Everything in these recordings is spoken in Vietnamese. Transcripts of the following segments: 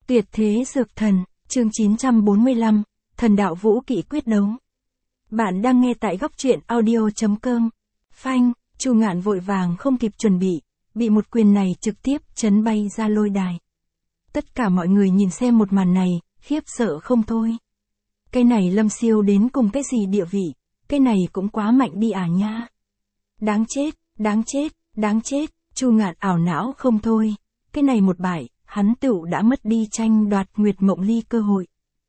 Tuyệt thế dược thần, chương 945, thần đạo vũ kỵ quyết đấu. Bạn đang nghe tại góc truyện audio.com. Phanh, Chu Ngạn vội vàng không kịp chuẩn bị một quyền này trực tiếp chấn bay ra lôi đài. Tất cả mọi người nhìn xem một màn này, khiếp sợ không thôi. Cái này Lâm Siêu đến cùng cái gì địa vị, cái này cũng quá mạnh đi à nha. Đáng chết, đáng chết, đáng chết, Chu Ngạn ảo não không thôi. Cái này một bại, hắn tựu đã mất đi tranh đoạt Nguyệt Mộng Ly cơ hội.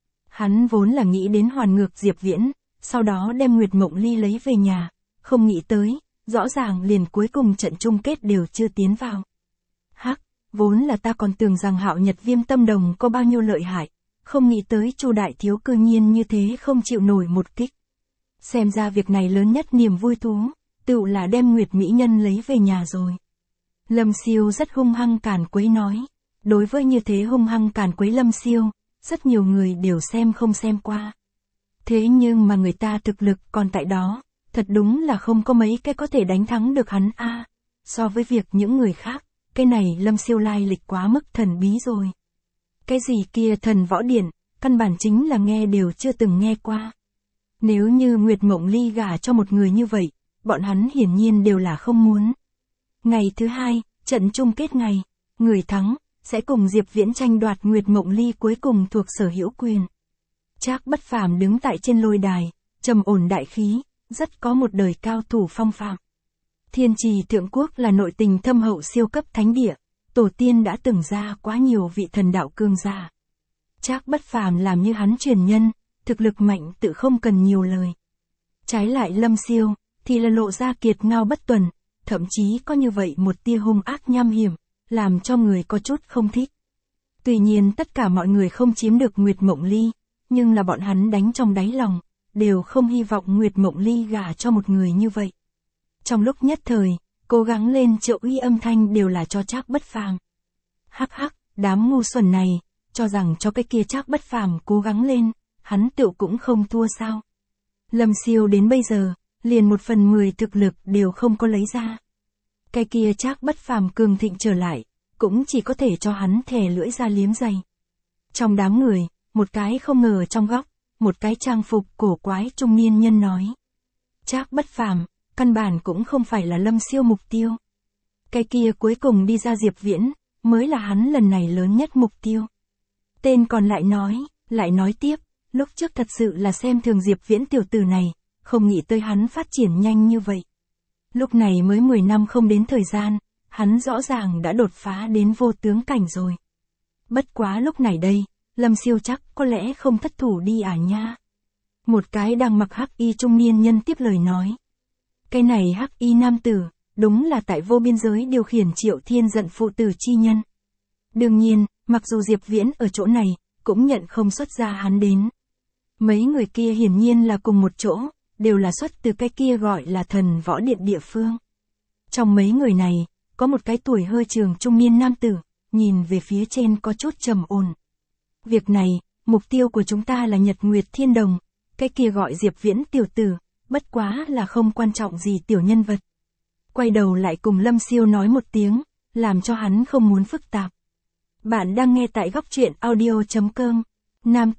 Hắn vốn là nghĩ đến hoàn ngược Diệp Viễn, sau đó đem Nguyệt Mộng Ly lấy về nhà, không nghĩ tới, rõ ràng liền cuối cùng trận chung kết đều chưa tiến vào. Hắc, vốn là ta còn tưởng rằng Hạo Nhật Viêm Tâm Đồng có bao nhiêu lợi hại, không nghĩ tới Chu đại thiếu cư nhiên như thế không chịu nổi một kích. Xem ra việc này lớn nhất niềm vui thú, tựu là đem Nguyệt Mỹ Nhân lấy về nhà rồi. Lâm Siêu rất hung hăng càn quấy nói. Đối với như thế hung hăng càn quấy Lâm Siêu, rất nhiều người đều xem không xem qua. Thế nhưng mà người ta thực lực còn tại đó, thật đúng là không có mấy cái có thể đánh thắng được hắn a. So với việc những người khác, cái này Lâm Siêu lai lịch quá mức thần bí rồi. Cái gì kia thần võ điện, căn bản chính là nghe đều chưa từng nghe qua. Nếu như Nguyệt Mộng Ly gả cho một người như vậy, bọn hắn hiển nhiên đều là không muốn. Ngày thứ hai, trận chung kết ngày, người thắng sẽ cùng Diệp Viễn tranh đoạt Nguyệt Mộng Ly cuối cùng thuộc sở hữu quyền. Trác Bất Phàm đứng tại trên lôi đài, trầm ổn đại khí, rất có một đời cao thủ phong phạm. Thiên Trì Thượng Quốc là nội tình thâm hậu siêu cấp thánh địa, tổ tiên đã từng ra quá nhiều vị thần đạo cương giả. Trác Bất Phàm làm như hắn truyền nhân, thực lực mạnh tự không cần nhiều lời. Trái lại Lâm Siêu, thì là lộ ra kiệt ngao bất tuần, thậm chí có như vậy một tia hung ác nham hiểm, làm cho người có chút không thích. Tuy nhiên tất cả mọi người không chiếm được Nguyệt Mộng Ly, nhưng là bọn hắn đánh trong đáy lòng, đều không hy vọng Nguyệt Mộng Ly gả cho một người như vậy. Trong lúc nhất thời, cố gắng lên triệu uy âm thanh đều là cho Trác Bất Phàm. Hắc hắc, đám ngu xuẩn này, cho rằng cho cái kia Trác Bất Phàm cố gắng lên, hắn tựu cũng không thua sao. Lâm Siêu đến bây giờ, liền 1/10 thực lực đều không có lấy ra. Cái kia Trác Bất Phàm cường thịnh trở lại, cũng chỉ có thể cho hắn thè lưỡi ra liếm giày. Trong đám người, một cái không ngờ trong góc, một cái trang phục cổ quái trung niên nhân nói. Trác Bất Phàm, căn bản cũng không phải là Lâm Siêu mục tiêu. Cái kia cuối cùng đi ra Diệp Viễn, mới là hắn lần này lớn nhất mục tiêu. Tên còn lại nói tiếp, lúc trước thật sự là xem thường Diệp Viễn tiểu tử này, không nghĩ tới hắn phát triển nhanh như vậy. Lúc này mới 10 năm không đến thời gian, hắn rõ ràng đã đột phá đến vô tướng cảnh rồi. Bất quá lúc này đây, Lâm Siêu chắc có lẽ không thất thủ đi à nha. Một cái đang mặc hắc y trung niên nhân tiếp lời nói. Cái này hắc y nam tử, đúng là tại vô biên giới điều khiển Triệu Thiên giận phụ tử chi nhân. Đương nhiên, mặc dù Diệp Viễn ở chỗ này, cũng nhận không xuất ra hắn đến. Mấy người kia hiển nhiên là cùng một chỗ, đều là xuất từ cái kia gọi là thần võ điện địa phương. Trong mấy người này, có một cái tuổi hơi trường trung niên nam tử, nhìn về phía trên có chút trầm ổn. Việc này, mục tiêu của chúng ta là Nhật Nguyệt Thiên Đồng, cái kia gọi Diệp Viễn tiểu tử, bất quá là không quan trọng gì tiểu nhân vật. Quay đầu lại cùng Lâm Siêu nói một tiếng, làm cho hắn không muốn phức tạp. Bạn đang nghe tại góc truyện audio.com. Nam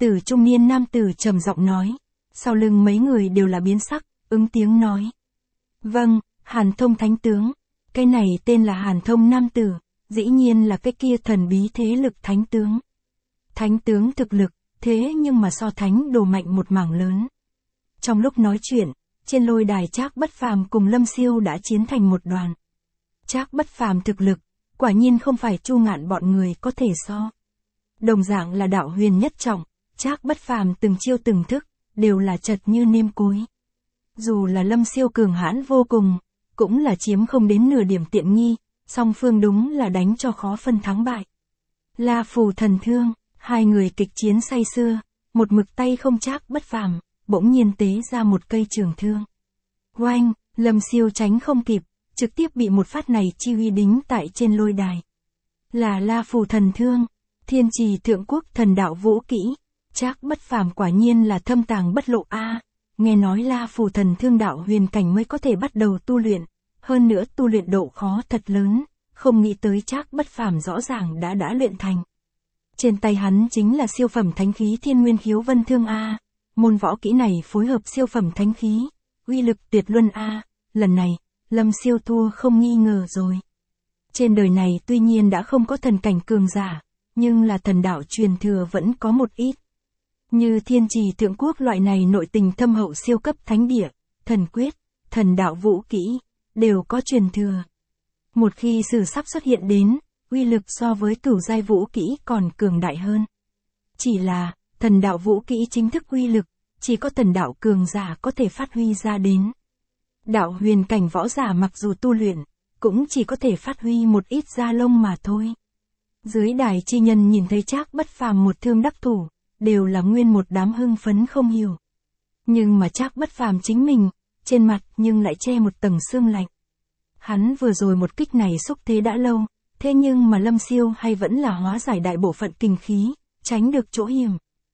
tử trầm giọng nói. Sau lưng mấy người đều là biến sắc, ứng tiếng nói. Vâng, Hàn Thông thánh tướng. Cái này tên là Hàn Thông nam tử, dĩ nhiên là cái kia thần bí thế lực thánh tướng. Thánh tướng thực lực, thế nhưng mà so thánh đồ mạnh một mảng lớn. Trong lúc nói chuyện, trên lôi đài Trác Bất Phàm cùng Lâm Siêu đã chiến thành một đoàn. Trác Bất Phàm thực lực, quả nhiên không phải Chu Ngạn bọn người có thể so. Đồng dạng là đạo huyền nhất trọng, Trác Bất Phàm từng chiêu từng thức, đều là chật như nêm cối. Dù là Lâm Siêu cường hãn vô cùng, cũng là chiếm không đến nửa điểm tiện nghi, song phương đúng là đánh cho khó phân thắng bại. La Phù Thần Thương, hai người kịch chiến say sưa, một mực tay không Trác Bất Phàm, bỗng nhiên tế ra một cây trường thương. Oanh, Lâm Siêu tránh không kịp, trực tiếp bị một phát này chi uy đính tại trên lôi đài. Là La Phù Thần Thương, Thiên Trì Thượng Quốc thần đạo vũ kỹ. Trác Bất Phàm quả nhiên là thâm tàng bất lộ a. Nghe nói La Phù Thần Thương đạo huyền cảnh mới có thể bắt đầu tu luyện, hơn nữa tu luyện độ khó thật lớn, không nghĩ tới Trác Bất Phàm rõ ràng đã luyện thành. Trên tay hắn chính là siêu phẩm thánh khí Thiên Nguyên Khiếu Vân Thương A. Môn võ kỹ này phối hợp siêu phẩm thánh khí, uy lực tuyệt luân A. Lần này, Lâm Siêu thua không nghi ngờ rồi. Trên đời này tuy nhiên đã không có thần cảnh cường giả, nhưng là thần đạo truyền thừa vẫn có một ít. Như Thiên Trì Thượng Quốc loại này nội tình thâm hậu siêu cấp thánh địa, thần quyết, thần đạo vũ kỹ, đều có truyền thừa. Một khi sử sắp xuất hiện đến, uy lực so với cửu giai vũ kỹ còn cường đại hơn. Chỉ là, thần đạo vũ kỹ chính thức uy lực, chỉ có thần đạo cường giả có thể phát huy ra đến. Đạo huyền cảnh võ giả mặc dù tu luyện, cũng chỉ có thể phát huy một ít da lông mà thôi. Dưới đài chi nhân nhìn thấy Trác Bất Phàm một thương đắc thủ, đều là nguyên một đám hưng phấn không hiểu. Nhưng mà Trác Bất Phàm chính mình, trên mặt nhưng lại che một tầng sương lạnh. Hắn vừa rồi một kích này xúc thế đã lâu, thế nhưng mà Lâm Siêu hay vẫn là hóa giải đại bộ phận kinh khí, tránh được chỗ hiểm.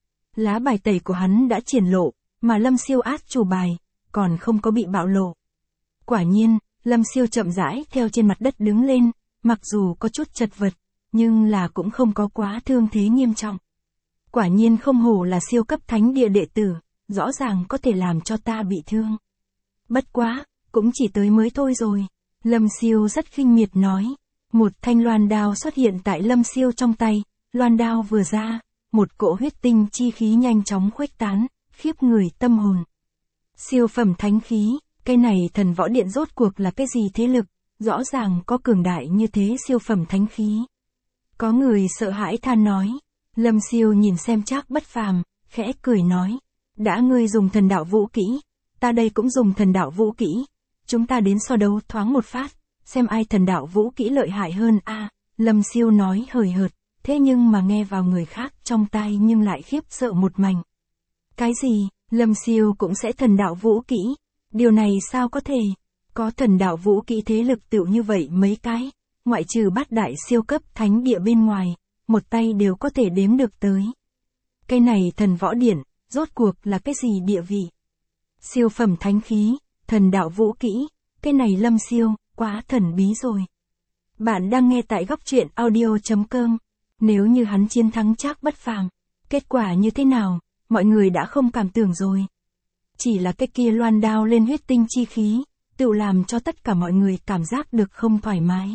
Lá bài tẩy của hắn đã triển lộ, mà Lâm Siêu át chủ bài, còn không có bị bạo lộ. Quả nhiên, Lâm Siêu chậm rãi theo trên mặt đất đứng lên, mặc dù có chút chật vật, nhưng là cũng không có quá thương thế nghiêm trọng. Quả nhiên không hổ là siêu cấp thánh địa đệ tử, rõ ràng có thể làm cho ta bị thương. Bất quá, cũng chỉ tới mới thôi rồi. Lâm Siêu rất khinh miệt nói. Một thanh loan đao xuất hiện tại Lâm Siêu trong tay, loan đao vừa ra, một cỗ huyết tinh chi khí nhanh chóng khuếch tán, khiếp người tâm hồn. Siêu phẩm thánh khí, cái này thần võ điện rốt cuộc là cái gì thế lực, rõ ràng có cường đại như thế siêu phẩm thánh khí. Có người sợ hãi than nói. Lâm Siêu nhìn xem Trác Bất Phàm, khẽ cười nói. Đã ngươi dùng thần đạo vũ kỹ, ta đây cũng dùng thần đạo vũ kỹ. Chúng ta đến so đấu thoáng một phát, xem ai thần đạo vũ kỹ lợi hại hơn a. Lâm Siêu nói hời hợt, thế nhưng mà nghe vào người khác trong tai nhưng lại khiếp sợ một mảnh. Cái gì, Lâm Siêu cũng sẽ thần đạo vũ kỹ? Điều này sao có thể? Có thần đạo vũ kỹ thế lực tựu như vậy mấy cái, ngoại trừ bát đại siêu cấp thánh địa bên ngoài, một tay đều có thể đếm được tới. Cái này thần võ điển, rốt cuộc là cái gì địa vị? Siêu phẩm thánh khí, thần đạo vũ kỹ, cái này Lâm Siêu, quá thần bí rồi. Bạn đang nghe tại góc truyện audio.com. Nếu như hắn chiến thắng Trác Bất Phàm, kết quả như thế nào, mọi người đã không cảm tưởng rồi. Chỉ là cái kia loan đao lên huyết tinh chi khí, tự làm cho tất cả mọi người cảm giác được không thoải mái.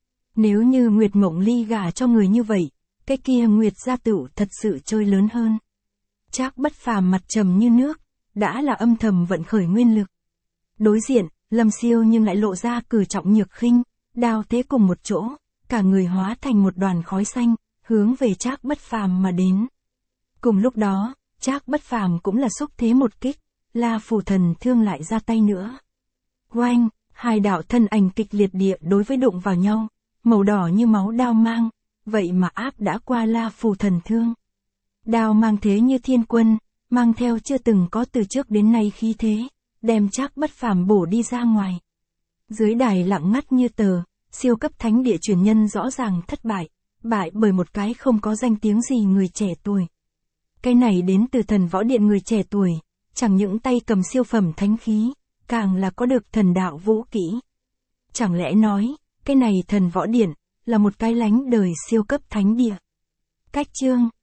Nếu như Nguyệt Mộng Ly gả cho người như vậy, cái kia Nguyệt gia tựu thật sự chơi lớn hơn. Trác Bất Phàm mặt trầm như nước, đã là âm thầm vận khởi nguyên lực. Đối diện, Lâm Siêu nhưng lại lộ ra cử trọng nhược khinh, đao thế cùng một chỗ, cả người hóa thành một đoàn khói xanh, hướng về Trác Bất Phàm mà đến. Cùng lúc đó, Trác Bất Phàm cũng là xúc thế một kích, La Phù Thần Thương lại ra tay nữa. Oanh, hai đạo thân ảnh kịch liệt địa đối với đụng vào nhau, màu đỏ như máu đao mang, vậy mà áp đã qua La Phù Thần Thương. Đao mang thế như thiên quân, mang theo chưa từng có từ trước đến nay khí thế, đem Trác Bất Phàm bổ đi ra ngoài. Dưới đài lặng ngắt như tờ, siêu cấp thánh địa truyền nhân rõ ràng thất bại, bại bởi một cái không có danh tiếng gì người trẻ tuổi. Cái này đến từ thần võ điện người trẻ tuổi, chẳng những tay cầm siêu phẩm thánh khí, càng là có được thần đạo vũ kỹ. Chẳng lẽ nói, cái này thần võ điện, là một cái lánh đời siêu cấp thánh địa. Cách chương